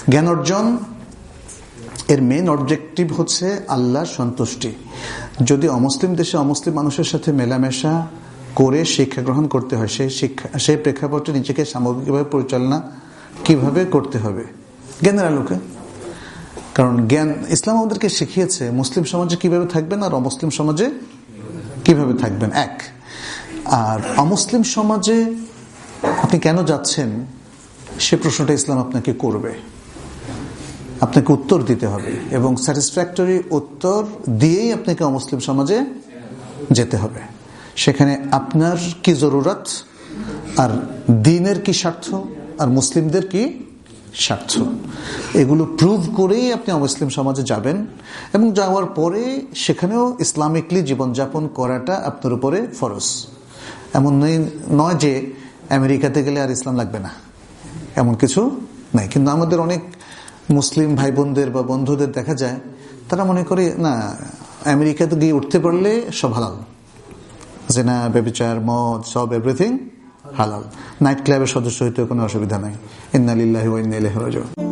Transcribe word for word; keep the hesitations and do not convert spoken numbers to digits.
জ্ঞান অর্জন এর মেইন অবজেক্টিভ হচ্ছে আল্লাহর সন্তুষ্টি। যদি অমুসলিম দেশে অমুসলিম মানুষের সাথে মেলামেশা করে শিক্ষা গ্রহণ করতে হয়, সেই শিক্ষা সেই প্রেক্ষাপটে নিজেকে সামগ্রিকভাবে পরিচালনা কিভাবে করতে হবে জ্ঞানের আলোকে। কারণ জ্ঞান, ইসলাম আমাদেরকে শিখিয়েছে মুসলিম সমাজে কিভাবে থাকবেন আর অমুসলিম সমাজে কিভাবে থাকবেন এক। আর অমুসলিম সমাজে আপনি কেন যাচ্ছেন সে প্রশ্নটা ইসলাম আপনাকে করবে, আপনাকে উত্তর দিতে হবে এবং স্যাটিসফ্যাক্টরি উত্তর দিয়েই আপনাকে অমুসলিম সমাজে যেতে হবে। সেখানে আপনার কি জরুরত, আর দ্বীনের কি স্বার্থ, আর মুসলিমদের কি স্বার্থ, এগুলো প্রুভ করেই আপনি অমুসলিম সমাজে যাবেন। এবং যাওয়ার পরে সেখানেও ইসলামিকলি জীবনযাপন করাটা আপনার উপরে ফরজ। এমন নয় যে আমেরিকাতে গেলে আর ইসলাম লাগবে না, এমন কিছু নাই। কিন্তু আমাদের অনেক মুসলিম ভাই বোনদের বা বন্ধুদের দেখা যায় তারা মনে করে না, আমেরিকাতে গিয়ে উঠতে পারলে সব হালাল, জিনা, ব্যভিচার, মদ, সব এভরিথিং হালাল, নাইট ক্লাবের সদস্য হইতে কোনো অসুবিধা নাই। ইন্না লিল্লাহি ওয়া ইন্না ইলাইহি রাজিউন।